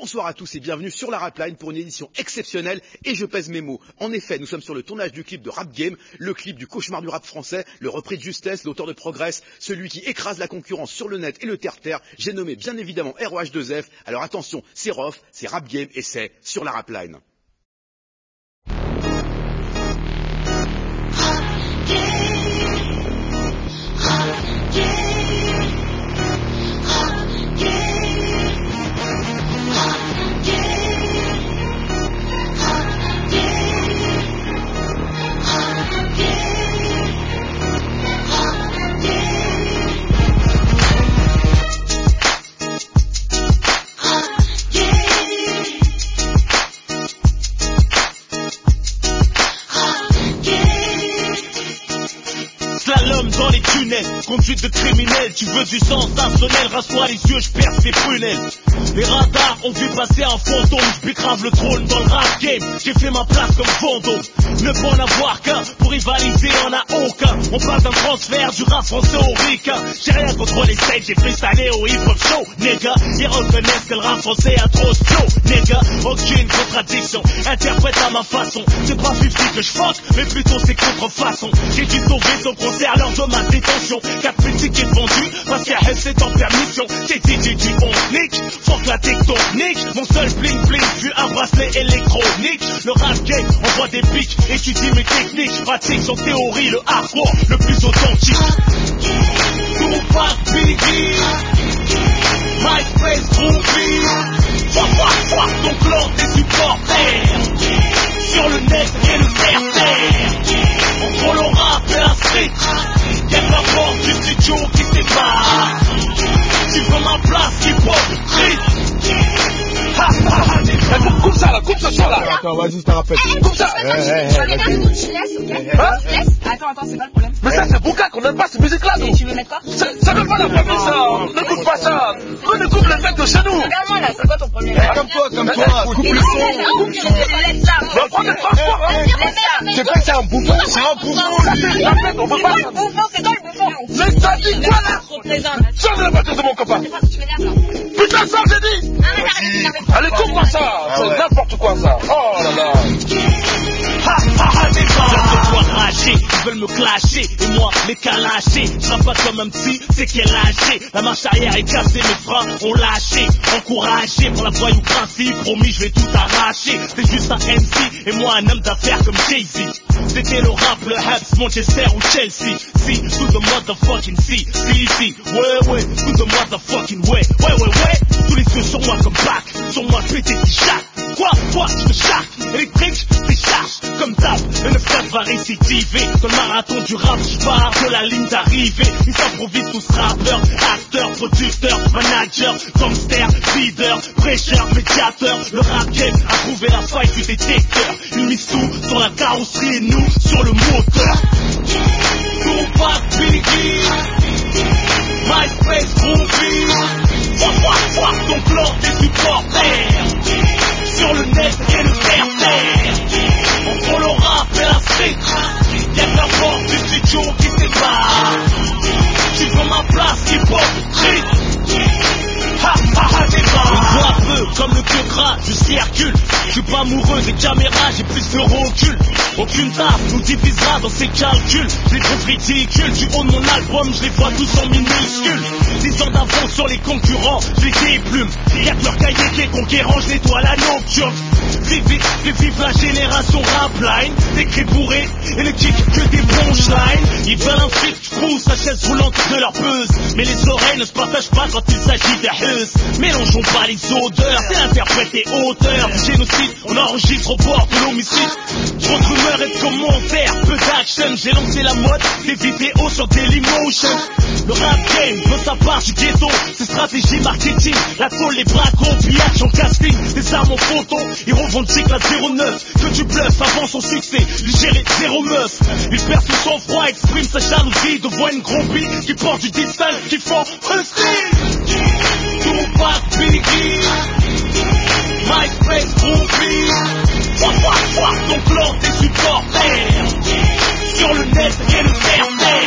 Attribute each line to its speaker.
Speaker 1: Bonsoir à tous et bienvenue sur la Rapline pour une édition exceptionnelle et je pèse mes mots. En effet, nous sommes sur le tournage du clip de Rap Game, le clip du cauchemar du rap français, le repris de Justesse, l'auteur de Progress, celui qui écrase la concurrence sur le net et le terre-terre. J'ai nommé bien évidemment ROH2F. Alors attention, c'est Rof, c'est Rap Game et c'est sur la Rapline.
Speaker 2: Slalom dans les tunnels, conduite de criminel. Tu veux du sensationnel, rase-toi les yeux, je perce tes prunelles. Les radars ont vu passer un fantôme, je grave le trône dans le rap game. J'ai fait ma place comme Vendôme. Ne peut en avoir qu'un, pour rivaliser y'en a aucun. On parle d'un transfert du rap français au ricain. J'ai rien contre les stages, j'ai freestylé au hip-hop show. Nigga, ils reconnaissent que le rap français a trop de flow. Nigga, aucune contradiction, interprète à ma façon. C'est pas 50 que je fuck, mais plutôt c'est contrefaçon. J'ai dû sauver son concert lors de ma détention. 4000 tickets vendus, parce qu'à c'est en permission. J'ai dit on nique, fuck la tectonique. Mon seul bling bling fut un bracelet électronique. Le rap game envoie des pics, étudie mes techniques. Pratique son théorie, le hardcore le plus authentique. Tupac, Biggie, MySpace, Groovy. Fuck ton clan, tes supporters. Sur le net et le terre-terre. Entre le rap et la street, y'a que la porte du studio qui sépare. Tu veux ma place qui porte le street.
Speaker 3: Coupe ça là, coupe ce son là.
Speaker 4: Attends, vas-y, je te rappelle.
Speaker 3: Coupe ça.
Speaker 5: Attends, c'est pas le problème.
Speaker 3: Mais ça c'est Bouka qu'on n'aime pas cette musique là.
Speaker 5: Et tu veux mettre quoi?
Speaker 3: Ça veut pas la famille ça. N'écoute pas ça. On écoute les mecs de chez nous.
Speaker 5: Regarde-moi là, c'est quoi ton problème?
Speaker 4: Comme toi, coupe le son.
Speaker 3: On prend des transports hein.
Speaker 4: C'est pas que c'est un bouffon, c'est un bouffon.
Speaker 3: Ça c'est la fête, on veut pas ça.
Speaker 5: C'est toi le bouffon.
Speaker 3: Mais t'as dit quoi là? Sors de la voiture de mon copain. Putain ça j'ai dit. Allez coupe-moi ça. C'est n'importe quoi ça. Oh là là.
Speaker 2: J'entends rager, ils veulent me clasher et moi les calacher. Je rappe pas comme un petit, c'est qui est lâché. La marche arrière est cassée, mes freins ont lâché. Encouragé pour la voyoucratie, promis je vais tout arracher. C'est juste un MC et moi un homme d'affaires comme Jay-Z. C'était le rap, le Habs, Manchester ou Chelsea. Si, to the motherfucking C, ouais, to the motherfucking way. Ouais, tous les yeux sur moi comme bac, sur moi pété qui chatte. Quoi, je te charge, électrique, décharge, comme table, le 9-4 va récidiver. Dans le marathon du rap, je pars de la ligne d'arrivée. Ils s'improvisent tous rappeurs, acteurs, producteurs, managers, gangsters, leaders, prêcheurs, médiateurs. Le rap game a trouvé la faille du détecteur. Ils misent tout sur la carrosserie et nous sur le moteur. Tupac, Biggie, MySpace, Groovy. Fuck ton clan, tes supporters. Sur le net et le terre-terre. Entre le rap et la street, y'a que la porte du studio qui sépare. Tu veux ma place qui porte le street. On voit peu comme le queue gras, je circule. Je suis pas amoureux des caméras, j'ai plus de recul. Aucune taf nous divisera dans ces calculs. Je les trouve ridicules, du haut de mon album, je les vois tous en minuscules. 10 ans d'avance sur les concurrents, je les déplume. Y'a que leur cahier qui est conquérant, je nettoie la nocturne. Vive la génération rapline. Des cris bourrés et ne kick que des punchlines. Ils veulent un fric, pousse la chaise roulante de leur buzz. Mais les oreilles ne se partagent pas quand il s'agit d'hus. Mélangeons pas les odeurs, c'est l'interprète et auteur du génocide, on enregistre au bord de l'homicide. Trop de rumeurs et de commentaires, peu d'action. J'ai lancé la mode des vidéos sur Dailymotion. Le rap game veut sa part du ghetto. C'est stratégie marketing, la tôle, les bracos, pillage en casting. Des armes en photo, ils revendiquent la 09. Que du bluff avant son succès, lui gérer 0 meuf. Il perd son sang-froid, exprime sa jalousie devant une groupie qui porte du distinct, qui font un style. Tupac, Biggie, MySpace, Groovy. Fuck ton clan, tes supporters. Sur le net et le terre-terre.